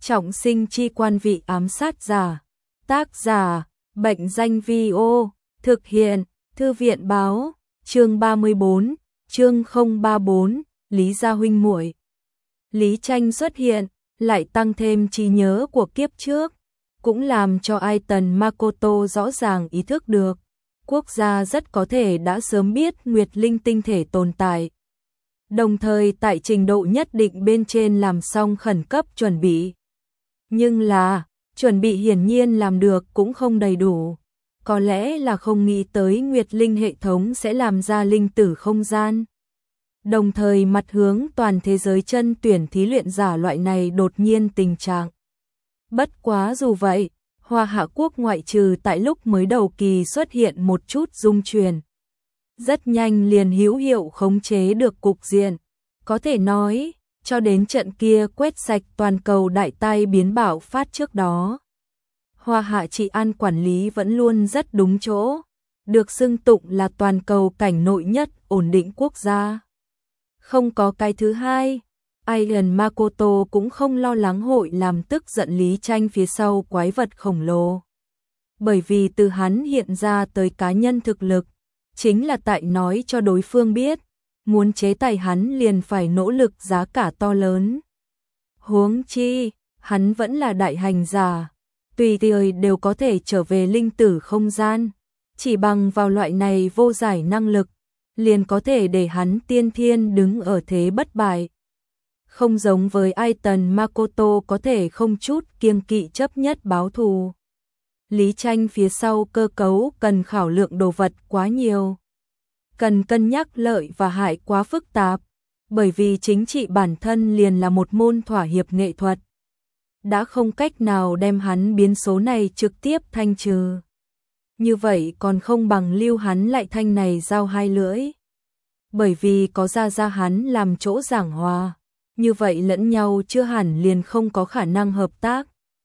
Trọng sinh chi quan vị ám sát giả. Tác giả, Bệnh danh Vi-ô, thực hiện, Thư viện báo, chương 34, chương 034, Lý Gia huynh muội. Lý Tranh xuất hiện, lại tăng thêm trí nhớ của kiếp trước, cũng làm cho Aiton Makoto rõ ràng ý thức được, quốc gia rất có thể đã sớm biết Nguyệt Linh tinh thể tồn tại. Đồng thời tại trình độ nhất định bên trên làm xong khẩn cấp chuẩn bị. Nhưng là, chuẩn bị hiển nhiên làm được cũng không đầy đủ. Có lẽ là không nghĩ tới Nguyệt Linh hệ thống sẽ làm ra linh tử không gian. Đồng thời mặt hướng toàn thế giới chân tuyển thí luyện giả loại này đột nhiên tình trạng. Bất quá dù vậy, Hoa Hạ Quốc ngoại trừ tại lúc mới đầu kỳ xuất hiện một chút rung chuyển. Rất nhanh liền hữu hiệu khống chế được cục diện. Có thể nói, cho đến trận kia quét sạch toàn cầu đại tai biến bạo phát trước đó. Hoa Hạ trị an quản lý vẫn luôn rất đúng chỗ, được xưng tụng là toàn cầu cảnh nội nhất ổn định quốc gia. Không có cái thứ hai, Aiton Makoto cũng không lo lắng hội làm tức giận Lý Tranh phía sau quái vật khổng lồ. Bởi vì từ hắn hiện ra tới cá nhân thực lực, chính là tại nói cho đối phương biết, muốn chế tài hắn liền phải nỗ lực giá cả to lớn. Huống chi, hắn vẫn là đại hành giả, tùy thời đều có thể trở về linh tử không gian, chỉ bằng vào loại này vô giải năng lực, liền có thể để hắn tiên thiên đứng ở thế bất bại. Không giống với Aiton Makoto có thể không chút kiêng kỵ chấp nhất báo thù. Lý Tranh phía sau cơ cấu cần khảo lượng đồ vật quá nhiều. Cần cân nhắc lợi và hại quá phức tạp, bởi vì chính trị bản thân liền là một môn thỏa hiệp nghệ thuật. Đã không cách nào đem hắn biến số này trực tiếp thanh trừ. Như vậy còn không bằng lưu hắn lại thanh này dao hai lưỡi. Bởi vì có ra hắn làm chỗ giảng hòa, như vậy lẫn nhau chưa hẳn liền không có khả năng hợp tác.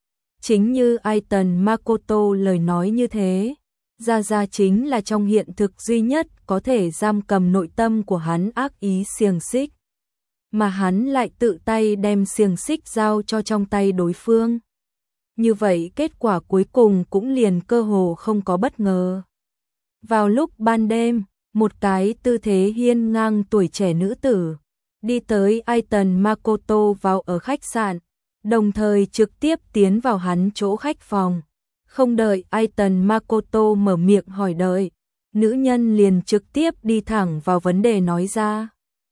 Chính như Aiton Makoto lời nói như thế, ra chính là trong hiện thực duy nhất có thể giam cầm nội tâm của hắn ác ý xiềng xích. Mà hắn lại tự tay đem xiềng xích giao cho trong tay đối phương. Như vậy kết quả cuối cùng cũng liền cơ hồ không có bất ngờ. Vào lúc ban đêm, một cái tư thế hiên ngang tuổi trẻ nữ tử đi tới Aiton Makoto vào ở khách sạn, đồng thời trực tiếp tiến vào hắn chỗ khách phòng. Không đợi Aiton Makoto mở miệng hỏi đợi, nữ nhân liền trực tiếp đi thẳng vào vấn đề nói ra.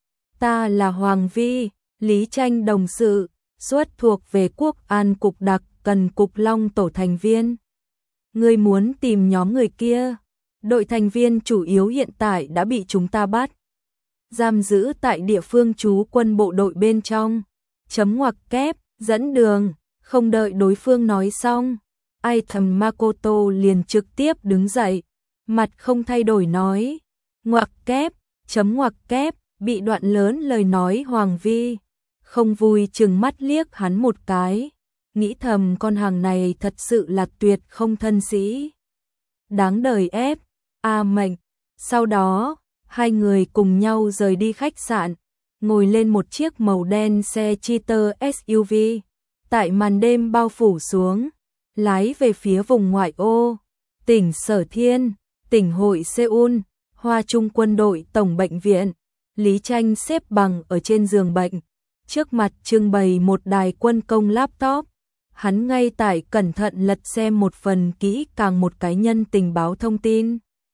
Ta là Hoàng Vi, Lý Tranh đồng sự, xuất thuộc về Quốc an cục đặc cần cục Long tổ thành viên. Ngươi muốn tìm nhóm người kia, đội thành viên chủ yếu hiện tại đã bị chúng ta bắt. Giam giữ tại địa phương trú quân bộ đội bên trong. Chấm ngoặc kép, dẫn đường, không đợi đối phương nói xong. Aiton Makoto liền trực tiếp đứng dậy, mặt không thay đổi nói. Ngoặc kép, chấm ngoặc kép, bị đoạn lớn lời nói Hoàng Vi. Không vui chừng mắt liếc hắn một cái, nghĩ thầm con hàng này thật sự là tuyệt không thân sĩ. Đáng đời ép, mệnh. Sau đó, hai người cùng nhau rời đi khách sạn, ngồi lên một chiếc màu đen xe cheater SUV, tại màn đêm bao phủ xuống, lái về phía vùng ngoại ô, tỉnh Sở Thiên, tỉnh hội Seoul, Hoa Trung quân đội tổng bệnh viện. Lý Tranh xếp bằng ở trên giường bệnh, trước mặt trưng bày một đài quân công laptop. Hắn ngay tại cẩn thận lật xem một phần kỹ càng một cá nhân tình báo thông tin.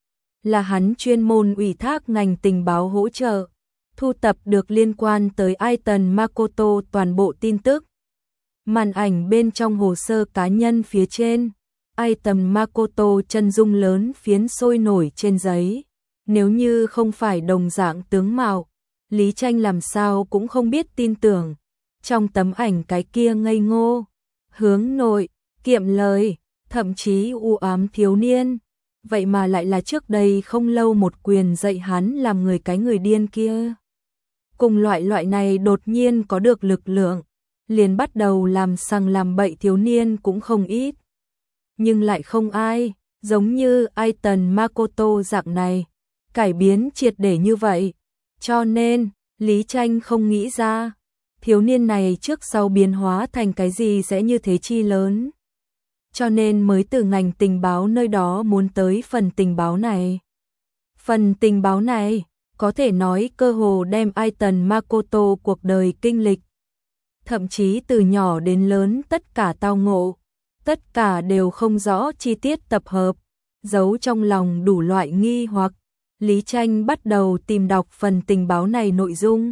Là hắn chuyên môn ủy thác ngành tình báo hỗ trợ, thu tập được liên quan tới Aiton Makoto toàn bộ tin tức. Màn ảnh bên trong hồ sơ cá nhân phía trên, Aiton Makoto chân dung lớn phiến sôi nổi trên giấy. Nếu như không phải đồng dạng tướng mạo, Lý Tranh làm sao cũng không biết tin tưởng. Trong tấm ảnh cái kia ngây ngô, hướng nội, kiệm lời, thậm chí u ám thiếu niên. Vậy mà lại là trước đây không lâu một quyền dạy hắn làm người cái người điên kia. Cùng loại này đột nhiên có được lực lượng, liền bắt đầu làm sằng làm bậy thiếu niên cũng không ít. Nhưng lại không ai, giống như Aiton Makoto dạng này, cải biến triệt để như vậy. Cho nên, Lý Tranh không nghĩ ra, thiếu niên này trước sau biến hóa thành cái gì sẽ như thế chi lớn. Cho nên mới từ ngành tình báo nơi đó muốn tới phần tình báo này. Phần tình báo này, có thể nói cơ hồ đem Aiton Makoto cuộc đời kinh lịch. Thậm chí từ nhỏ đến lớn tất cả tao ngộ, tất cả đều không rõ chi tiết tập hợp, giấu trong lòng đủ loại nghi hoặc. Lý Tranh bắt đầu tìm đọc phần tình báo này nội dung.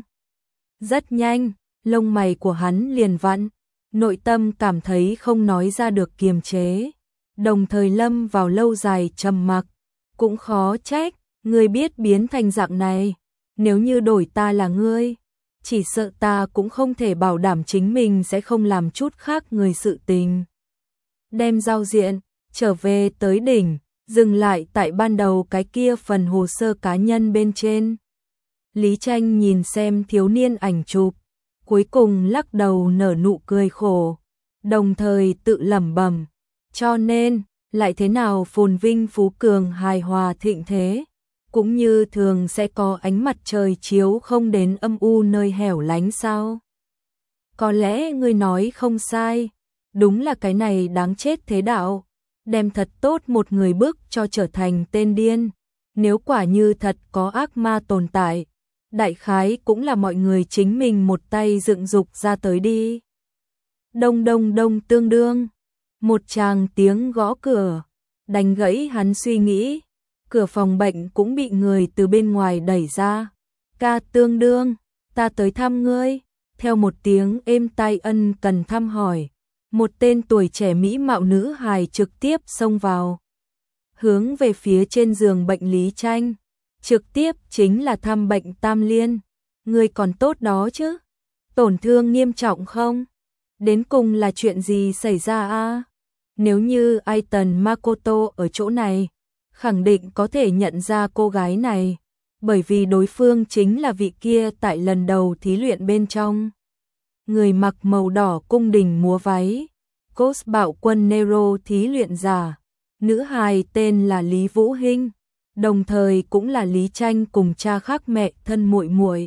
Rất nhanh, lông mày của hắn liền vặn, nội tâm cảm thấy không nói ra được kiềm chế, đồng thời lâm vào lâu dài trầm mặc. Cũng khó trách, ngươi biết biến thành dạng này, nếu như đổi ta là ngươi, chỉ sợ ta cũng không thể bảo đảm chính mình sẽ không làm chút khác người sự tình. Đem giao diện, trở về tới đỉnh, dừng lại tại ban đầu cái kia phần hồ sơ cá nhân bên trên. Lý Tranh nhìn xem thiếu niên ảnh chụp, cuối cùng lắc đầu nở nụ cười khổ, đồng thời tự lẩm bẩm, cho nên, lại thế nào phồn vinh phú cường hài hòa thịnh thế, cũng như thường sẽ có ánh mặt trời chiếu không đến âm u nơi hẻo lánh sao? Có lẽ ngươi nói không sai, đúng là cái này đáng chết thế đạo, đem thật tốt một người bước cho trở thành tên điên, nếu quả như thật có ác ma tồn tại, đại khái cũng là mọi người chính mình một tay dựng dục ra tới đi. Đông đông đông tương đương, một tràng tiếng gõ cửa, đánh gãy hắn suy nghĩ, cửa phòng bệnh cũng bị người từ bên ngoài đẩy ra. Ca tương đương, ta tới thăm ngươi, theo một tiếng êm tai ân cần thăm hỏi, một tên tuổi trẻ mỹ mạo nữ hài trực tiếp xông vào, hướng về phía trên giường bệnh Lý Tranh. Trực tiếp chính là thăm bệnh Tam Liên. Ngươi còn tốt đó chứ? Tổn thương nghiêm trọng không? Đến cùng là chuyện gì xảy ra a? Nếu như Aiton Makoto ở chỗ này, khẳng định có thể nhận ra cô gái này, bởi vì đối phương chính là vị kia tại lần đầu thí luyện bên trong. Người mặc màu đỏ cung đình múa váy, Ghost Bạo Quân Nero thí luyện giả, nữ hài tên là Lý Vũ Hinh, đồng thời cũng là Lý Tranh cùng cha khác mẹ thân muội muội.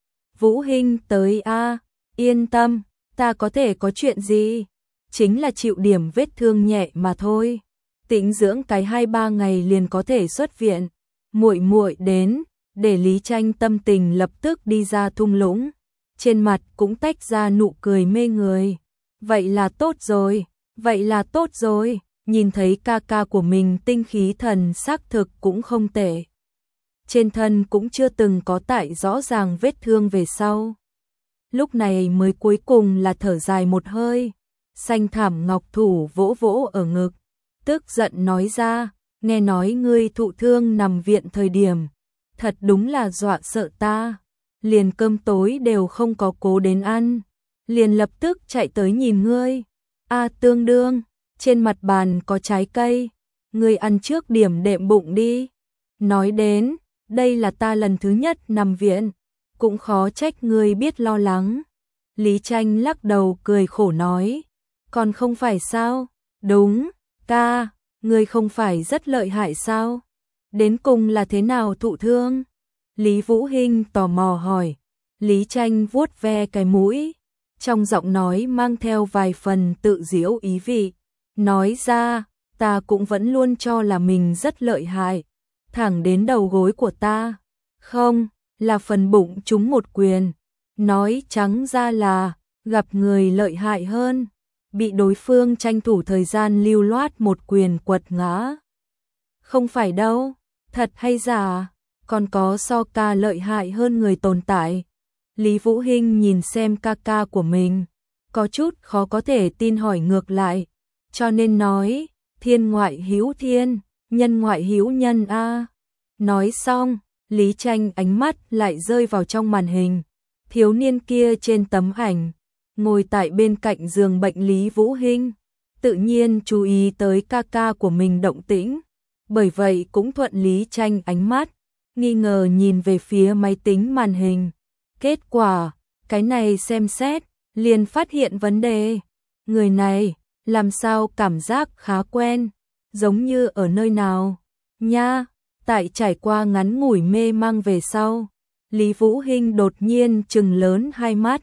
Vũ Hinh tới a, yên tâm, ta có thể có chuyện gì, chính là chịu điểm vết thương nhẹ mà thôi. Tĩnh dưỡng cái 2-3 ngày liền có thể xuất viện. Muội muội đến, để Lý Tranh tâm tình lập tức đi ra thung lũng, trên mặt cũng tách ra nụ cười mê người. Vậy là tốt rồi, vậy là tốt rồi. Nhìn thấy ca ca của mình tinh khí thần xác thực cũng không tệ. Trên thân cũng chưa từng có tại rõ ràng vết thương về sau. Lúc này mới cuối cùng là thở dài một hơi, xanh thảm ngọc thủ vỗ vỗ ở ngực, tức giận nói ra, nghe nói ngươi thụ thương nằm viện thời điểm, thật đúng là dọa sợ ta, liền cơm tối đều không có cố đến ăn, liền lập tức chạy tới nhìn ngươi. A tương đương, trên mặt bàn có trái cây, ngươi ăn trước điểm đệm bụng đi. Nói đến, đây là ta lần thứ nhất nằm viện, cũng khó trách ngươi biết lo lắng. Lý Tranh lắc đầu cười khổ nói, còn không phải sao? Đúng, ca, ngươi không phải rất lợi hại sao? Đến cùng là thế nào thụ thương? Lý Vũ Hinh tò mò hỏi. Lý Tranh vuốt ve cái mũi, trong giọng nói mang theo vài phần tự giễu ý vị, nói ra, ta cũng vẫn luôn cho là mình rất lợi hại, thẳng đến đầu gối của ta, không, là phần bụng trúng một quyền, nói trắng ra là, gặp người lợi hại hơn, bị đối phương tranh thủ thời gian lưu loát một quyền quật ngã. Không phải đâu, thật hay giả, còn có so ca lợi hại hơn người tồn tại. Lý Vũ Hinh nhìn xem ca ca của mình, có chút khó có thể tin hỏi ngược lại, cho nên nói, thiên ngoại hữu thiên, nhân ngoại hữu nhân a. Nói xong, Lý Tranh ánh mắt lại rơi vào trong màn hình, thiếu niên kia trên tấm ảnh, ngồi tại bên cạnh giường bệnh Lý Vũ Hinh, tự nhiên chú ý tới ca ca của mình động tĩnh, bởi vậy cũng thuận Lý Tranh ánh mắt, nghi ngờ nhìn về phía máy tính màn hình. Kết quả, cái này xem xét, liền phát hiện vấn đề. Người này, làm sao cảm giác khá quen, giống như ở nơi nào. Nha, tại trải qua ngắn ngủi mê mang về sau, Lý Vũ Hinh đột nhiên trừng lớn hai mắt,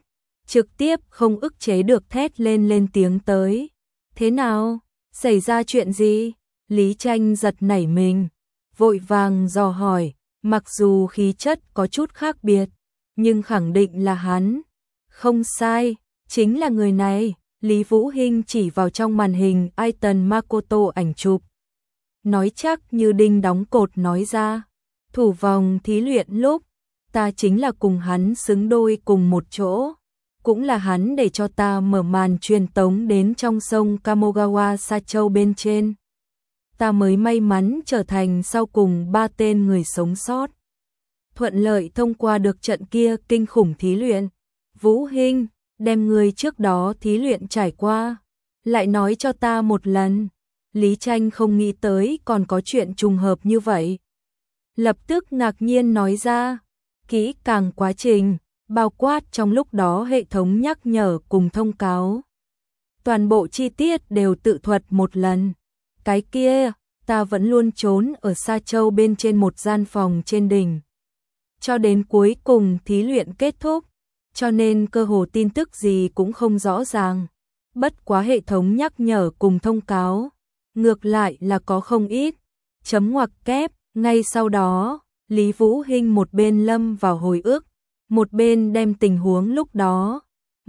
trực tiếp không ức chế được thét lên tiếng tới. Thế nào? Xảy ra chuyện gì? Lý Tranh giật nảy mình, vội vàng dò hỏi, mặc dù khí chất có chút khác biệt, nhưng khẳng định là hắn. Không sai, chính là người này. Lý Vũ Hinh chỉ vào trong màn hình Aiton Makoto ảnh chụp. Nói chắc như đinh đóng cột nói ra, thủ vòng thí luyện lúc, ta chính là cùng hắn xứng đôi cùng một chỗ. Cũng là hắn để cho ta mở màn truyền tống đến trong sông Kamogawa Sa Châu bên trên. Ta mới may mắn trở thành sau cùng 3 tên người sống sót. Thuận lợi thông qua được trận kia kinh khủng thí luyện. Vũ Hinh, đem người trước đó thí luyện trải qua, lại nói cho ta một lần. Lý Tranh không nghĩ tới còn có chuyện trùng hợp như vậy. Lập tức ngạc nhiên nói ra, kỹ càng quá trình, bao quát trong lúc đó hệ thống nhắc nhở cùng thông cáo. Toàn bộ chi tiết đều tự thuật một lần. Cái kia, ta vẫn luôn trốn ở Sa Châu bên trên một gian phòng trên đỉnh. Cho đến cuối cùng thí luyện kết thúc, cho nên cơ hồ tin tức gì cũng không rõ ràng. Bất quá hệ thống nhắc nhở cùng thông cáo, ngược lại là có không ít. Chấm ngoặc kép, ngay sau đó, Lý Vũ Hinh một bên lâm vào hồi ức, một bên đem tình huống lúc đó,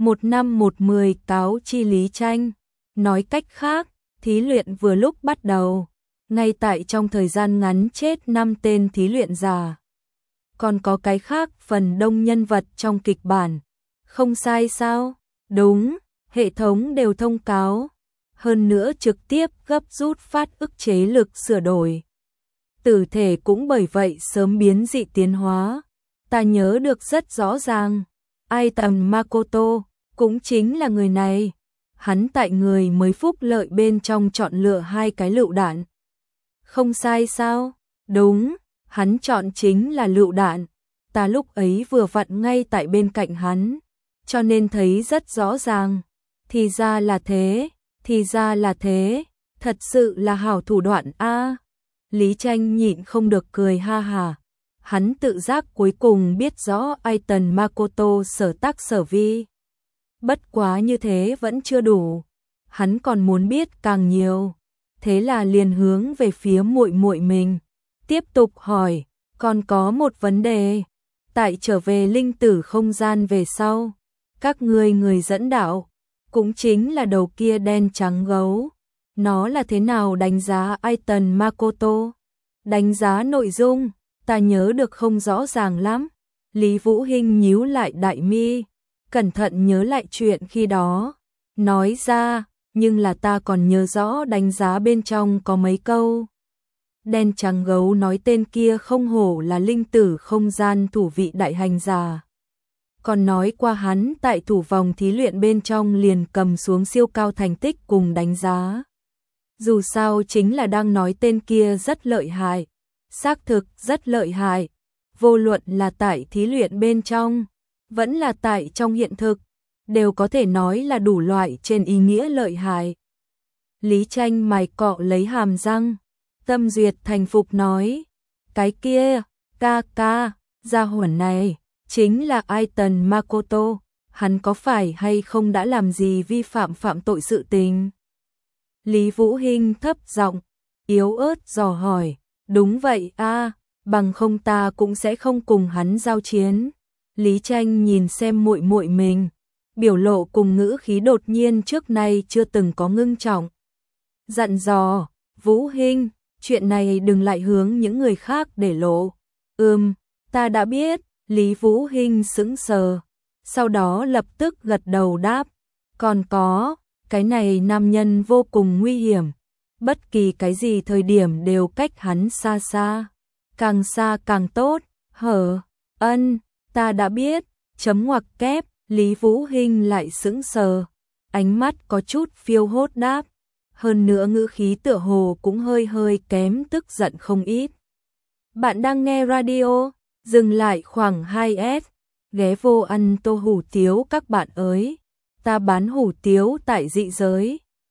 1/1/10 cáo chi Lý Tranh. Nói cách khác, thí luyện vừa lúc bắt đầu, ngay tại trong thời gian ngắn chết 5 tên thí luyện giả. Còn có cái khác phần đông nhân vật trong kịch bản. Không sai sao? Đúng, hệ thống đều thông cáo. Hơn nữa trực tiếp gấp rút phát ức chế lực sửa đổi. Tử thể cũng bởi vậy sớm biến dị tiến hóa. Ta nhớ được rất rõ ràng. Aiton Makoto cũng chính là người này. Hắn tại người mới phúc lợi bên trong chọn lựa 2 cái lựu đạn. Không sai sao? Đúng, hắn chọn chính là lựu đạn. Ta lúc ấy vừa vặn ngay tại bên cạnh hắn, cho nên thấy rất rõ ràng. Thì ra là thế, thì ra là thế, thật sự là hảo thủ đoạn a. Lý Tranh nhịn không được cười ha hà. Hắn tự giác cuối cùng biết rõ Aiton Makoto sở tác sở vi. Bất quá như thế vẫn chưa đủ, hắn còn muốn biết càng nhiều. Thế là liền hướng về phía muội muội mình, tiếp tục hỏi, còn có một vấn đề. Tại trở về linh tử không gian về sau, các người dẫn đạo, cũng chính là đầu kia đen trắng gấu. Nó là thế nào đánh giá Aiton Makoto? Đánh giá nội dung, ta nhớ được không rõ ràng lắm. Lý Vũ Hinh nhíu lại đại mi, cẩn thận nhớ lại chuyện khi đó. Nói ra, nhưng là ta còn nhớ rõ đánh giá bên trong có mấy câu. Đen trắng gấu nói tên kia không hổ là linh tử không gian thủ vị đại hành giả. Còn nói qua hắn tại thủ vòng thí luyện bên trong liền cầm xuống siêu cao thành tích cùng đánh giá. Dù sao chính là đang nói tên kia rất lợi hại, xác thực rất lợi hại. Vô luận là tại thí luyện bên trong, vẫn là tại trong hiện thực, đều có thể nói là đủ loại trên ý nghĩa lợi hại. Lý Tranh mày cọ lấy hàm răng, tâm duyệt thành phục nói, cái kia, ca, gia hỏa này, chính là Aiton Makoto, hắn có phải hay không đã làm gì vi phạm tội sự tình? Lý Vũ Hinh thấp giọng, yếu ớt dò hỏi, đúng vậy a, bằng không ta cũng sẽ không cùng hắn giao chiến. Lý Tranh nhìn xem muội muội mình, biểu lộ cùng ngữ khí đột nhiên trước nay chưa từng có ngưng trọng. Dặn dò, Vũ Hinh, chuyện này đừng lại hướng những người khác để lộ. Ta đã biết. Lý Vũ Hinh sững sờ, sau đó lập tức gật đầu đáp, còn có, cái này nam nhân vô cùng nguy hiểm, bất kỳ cái gì thời điểm đều cách hắn xa càng tốt. Ta đã biết. Chấm ngoặc kép, Lý Vũ Hinh lại sững sờ, ánh mắt có chút phiêu hốt đáp, hơn nữa ngữ khí tựa hồ cũng hơi kém tức giận không ít. Bạn đang nghe radio, dừng lại khoảng 2S, ghé vô ăn tô hủ tiếu các bạn ơi, ta bán hủ tiếu tại dị giới.